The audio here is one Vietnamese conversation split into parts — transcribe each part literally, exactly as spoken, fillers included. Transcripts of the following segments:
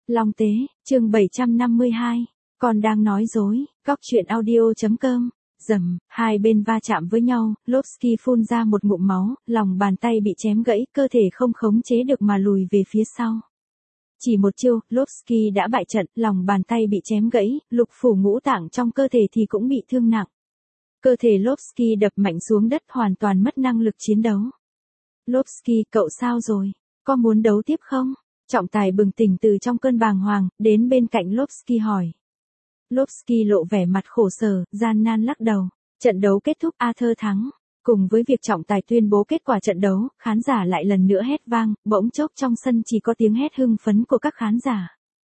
Long Tế, chương bảy trăm năm mươi hai, con đang nói dối, góc truyện audio.com. Rầm, hai bên va chạm với nhau, Lovsky phun ra một ngụm máu, lòng bàn tay bị chém gãy, cơ thể không khống chế được mà lùi về phía sau. Chỉ một chiêu, Lovsky đã bại trận, lòng bàn tay bị chém gãy, lục phủ ngũ tạng trong cơ thể thì cũng bị thương nặng. Cơ thể Lovsky đập mạnh xuống đất, hoàn toàn mất năng lực chiến đấu. Lovsky, cậu sao rồi? Có muốn đấu tiếp không? Trọng tài bừng tỉnh từ trong cơn bàng hoàng, đến bên cạnh Lovsky hỏi. Lovsky lộ vẻ mặt khổ sở, gian nan lắc đầu. Trận đấu kết thúc, Arthur thắng. Cùng với việc trọng tài tuyên bố kết quả trận đấu, khán giả lại lần nữa hét vang, bỗng chốc trong sân chỉ có tiếng hét hưng phấn của các khán giả.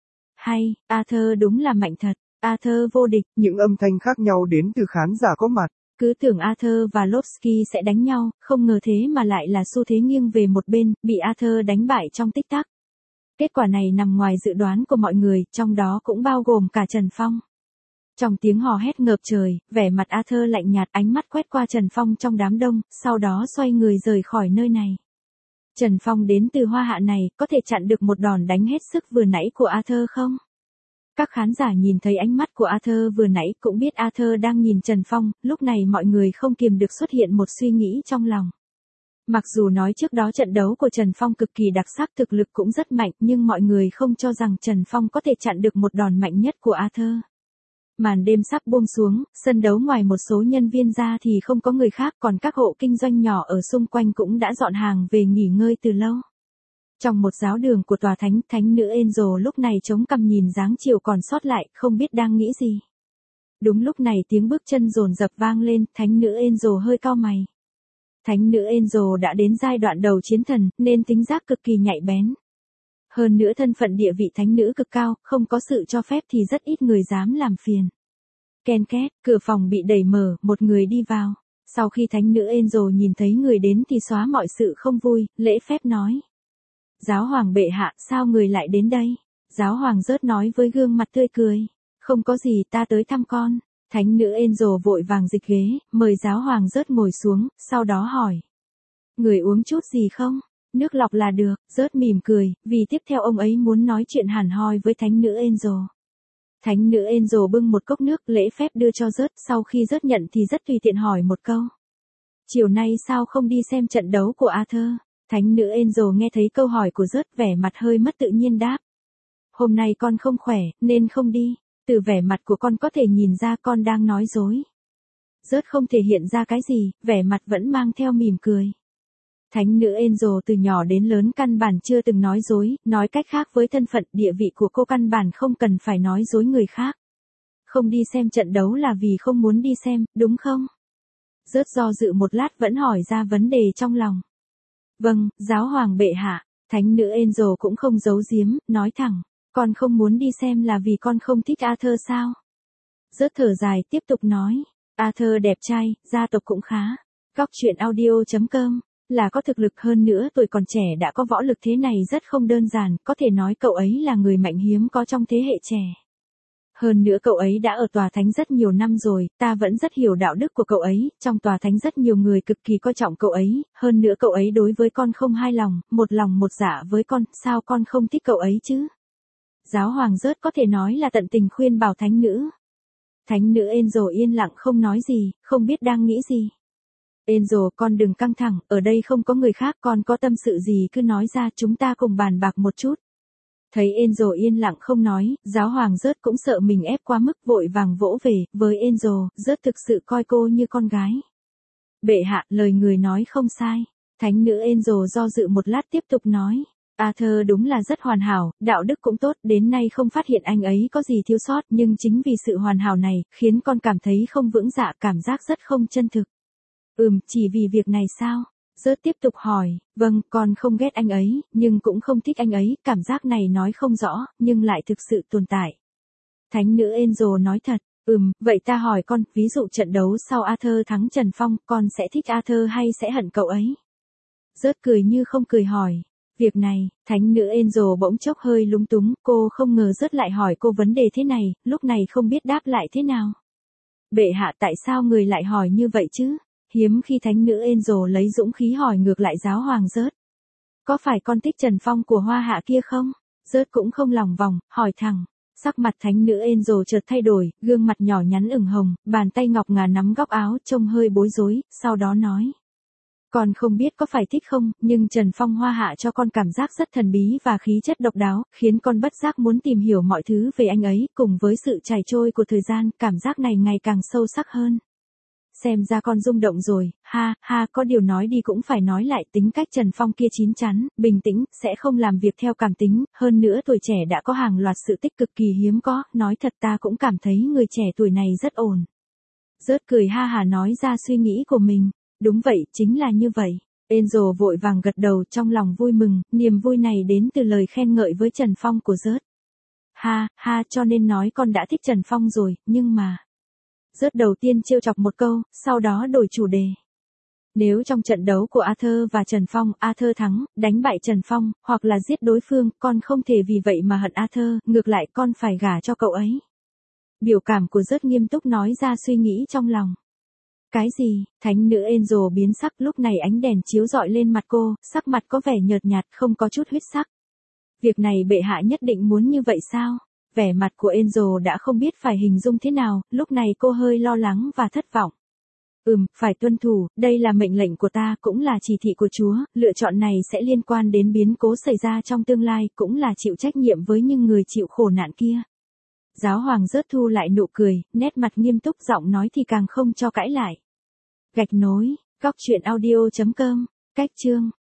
Hay, Arthur đúng là mạnh thật, Arthur vô địch. Những âm thanh khác nhau đến từ khán giả có mặt. Cứ tưởng Arthur và Lovsky sẽ đánh nhau, không ngờ thế mà lại là xu thế nghiêng về một bên, bị Arthur đánh bại trong tích tắc. Kết quả này nằm ngoài dự đoán của mọi người, trong đó cũng bao gồm cả Trần Phong. Trong tiếng hò hét ngập trời, vẻ mặt Arthur lạnh nhạt, ánh mắt quét qua Trần Phong trong đám đông, sau đó xoay người rời khỏi nơi này. Trần Phong đến từ Hoa Hạ này, có thể chặn được một đòn đánh hết sức vừa nãy của Arthur không? Các khán giả nhìn thấy ánh mắt của Arthur vừa nãy cũng biết Arthur đang nhìn Trần Phong, lúc này mọi người không kiềm được xuất hiện một suy nghĩ trong lòng. Mặc dù nói trước đó trận đấu của Trần Phong cực kỳ đặc sắc, thực lực cũng rất mạnh, nhưng mọi người không cho rằng Trần Phong có thể chặn được một đòn mạnh nhất của Arthur. Màn đêm sắp buông xuống, sân đấu ngoài một số nhân viên ra thì không có người khác, còn các hộ kinh doanh nhỏ ở xung quanh cũng đã dọn hàng về nghỉ ngơi từ lâu. Trong một giáo đường của tòa thánh, thánh nữ Angel lúc này chống cằm nhìn dáng chiều còn sót lại, không biết đang nghĩ gì. Đúng lúc này tiếng bước chân dồn dập vang lên, thánh nữ Angel hơi cau mày. Thánh nữ Angel đã đến giai đoạn đầu chiến thần, nên tính giác cực kỳ nhạy bén. Hơn nữa thân phận địa vị thánh nữ cực cao, không có sự cho phép thì rất ít người dám làm phiền. Ken két, cửa phòng bị đẩy mở, một người đi vào. Sau khi thánh nữ Angel nhìn thấy người đến thì xóa mọi sự không vui, lễ phép nói. Giáo hoàng bệ hạ, sao người lại đến đây? Giáo hoàng rớt nói với gương mặt tươi cười. Không có gì, ta tới thăm con. Thánh nữ Angel vội vàng dịch ghế, mời giáo hoàng rớt ngồi xuống, sau đó hỏi. Người uống chút gì không? Nước lọc là được, rớt mỉm cười, vì tiếp theo ông ấy muốn nói chuyện hẳn hoi với thánh nữ Angel. Thánh nữ Angel bưng một cốc nước, lễ phép đưa cho rớt, sau khi rớt nhận thì rất tùy tiện hỏi một câu. Chiều nay sao không đi xem trận đấu của Arthur? Thánh nữ Angel nghe thấy câu hỏi của rớt, vẻ mặt hơi mất tự nhiên đáp. Hôm nay con không khỏe, nên không đi. Từ vẻ mặt của con có thể nhìn ra con đang nói dối. Rớt không thể hiện ra cái gì, vẻ mặt vẫn mang theo mỉm cười. Thánh nữ Angel từ nhỏ đến lớn căn bản chưa từng nói dối, nói cách khác với thân phận địa vị của cô căn bản không cần phải nói dối người khác. Không đi xem trận đấu là vì không muốn đi xem, đúng không? Rớt do dự một lát vẫn hỏi ra vấn đề trong lòng. Vâng, giáo hoàng bệ hạ, thánh nữ Angel cũng không giấu giếm, nói thẳng. Con không muốn đi xem là vì con không thích Arthur sao? Rớt thở dài tiếp tục nói. Arthur đẹp trai, gia tộc cũng khá. Góc truyện audio.com. Là có thực lực, hơn nữa tuổi còn trẻ đã có võ lực thế này rất không đơn giản, có thể nói cậu ấy là người mạnh hiếm có trong thế hệ trẻ. Hơn nữa cậu ấy đã ở tòa thánh rất nhiều năm rồi, ta vẫn rất hiểu đạo đức của cậu ấy, trong tòa thánh rất nhiều người cực kỳ coi trọng cậu ấy, hơn nữa cậu ấy đối với con không hai lòng, một lòng một dạ với con, sao con không thích cậu ấy chứ? Giáo hoàng rớt có thể nói là tận tình khuyên bảo thánh nữ. Thánh nữ Angel yên lặng không nói gì, không biết đang nghĩ gì. Angel, con đừng căng thẳng, ở đây không có người khác, con có tâm sự gì cứ nói ra, chúng ta cùng bàn bạc một chút. Thấy Angel yên lặng không nói, giáo hoàng rớt cũng sợ mình ép quá mức, vội vàng vỗ về, với Angel, rớt thực sự coi cô như con gái. Bệ hạ, lời người nói không sai. Thánh nữ Angel do dự một lát tiếp tục nói. Arthur đúng là rất hoàn hảo, đạo đức cũng tốt, đến nay không phát hiện anh ấy có gì thiếu sót, nhưng chính vì sự hoàn hảo này, khiến con cảm thấy không vững dạ, cảm giác rất không chân thực. Ừm, chỉ vì việc này sao? Rớt tiếp tục hỏi, vâng, con không ghét anh ấy, nhưng cũng không thích anh ấy, cảm giác này nói không rõ, nhưng lại thực sự tồn tại. Thánh nữ Angel nói thật, ừm, vậy ta hỏi con, ví dụ trận đấu sau Arthur thắng Trần Phong, con sẽ thích Arthur hay sẽ hận cậu ấy? Rớt cười như không cười hỏi. Việc này, thánh nữ Angel bỗng chốc hơi lúng túng, cô không ngờ rớt lại hỏi cô vấn đề thế này, lúc này không biết đáp lại thế nào. Bệ hạ, tại sao người lại hỏi như vậy chứ? Hiếm khi thánh nữ Angel lấy dũng khí hỏi ngược lại giáo hoàng rớt. Có phải con thích Trần Phong của Hoa Hạ kia không? Rớt cũng không lòng vòng, hỏi thẳng. Sắc mặt thánh nữ Angel chợt thay đổi, gương mặt nhỏ nhắn ửng hồng, bàn tay ngọc ngà nắm góc áo, trông hơi bối rối, sau đó nói. Con không biết có phải thích không, nhưng Trần Phong Hoa hạ cho con cảm giác rất thần bí và khí chất độc đáo, khiến con bất giác muốn tìm hiểu mọi thứ về anh ấy, cùng với sự chảy trôi của thời gian, cảm giác này ngày càng sâu sắc hơn. Xem ra con rung động rồi, ha, ha, có điều nói đi cũng phải nói lại, tính cách Trần Phong kia chín chắn, bình tĩnh, sẽ không làm việc theo cảm tính, hơn nữa tuổi trẻ đã có hàng loạt sự tích cực kỳ hiếm có, nói thật ta cũng cảm thấy người trẻ tuổi này rất ổn. Rớt cười ha hà nói ra suy nghĩ của mình. Đúng vậy, chính là như vậy. Angel vội vàng gật đầu, trong lòng vui mừng, niềm vui này đến từ lời khen ngợi với Trần Phong của Rớt. Ha, ha, cho nên nói con đã thích Trần Phong rồi, nhưng mà... Rớt đầu tiên trêu chọc một câu, sau đó đổi chủ đề. Nếu trong trận đấu của Arthur và Trần Phong, Arthur thắng, đánh bại Trần Phong, hoặc là giết đối phương, con không thể vì vậy mà hận Arthur, ngược lại con phải gả cho cậu ấy. Biểu cảm của Rớt nghiêm túc nói ra suy nghĩ trong lòng. Cái gì? Thánh nữ Angel biến sắc, lúc này ánh đèn chiếu rọi lên mặt cô, sắc mặt có vẻ nhợt nhạt, không có chút huyết sắc. Việc này bệ hạ nhất định muốn như vậy sao? Vẻ mặt của Angel đã không biết phải hình dung thế nào, lúc này cô hơi lo lắng và thất vọng. Ừm, phải tuân thủ, đây là mệnh lệnh của ta, cũng là chỉ thị của Chúa, lựa chọn này sẽ liên quan đến biến cố xảy ra trong tương lai, cũng là chịu trách nhiệm với những người chịu khổ nạn kia. Giáo hoàng Rớt thu lại nụ cười, nét mặt nghiêm túc, giọng nói thì càng không cho cãi lại. Gạch nối, góc truyện audio chấm com, cách chương.